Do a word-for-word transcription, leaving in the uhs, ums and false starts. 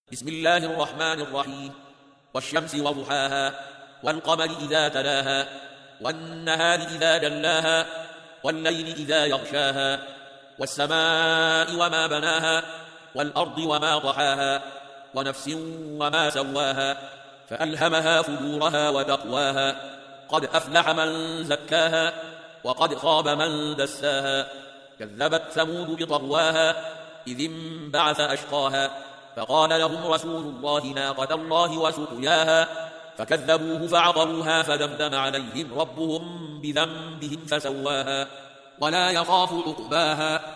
بسم الله الرحمن الرحيم والشمس وضحاها والقمر إذا تلاها والنهار إذا جلاها والليل إذا يغشاها والسماء وما بناها والأرض وما طحاها ونفس وما سواها فألهمها فجورها وتقواها قد أفلح من زكاها وقد خاب من دساها كذبت ثمود بطغواها إذ انبعث أشقاها فقال لهم رسول الله ناقة الله وسقياها فكذبوه فعقروها فدمدم عليهم ربهم بذنبهم فسواها ولا يخاف عقباها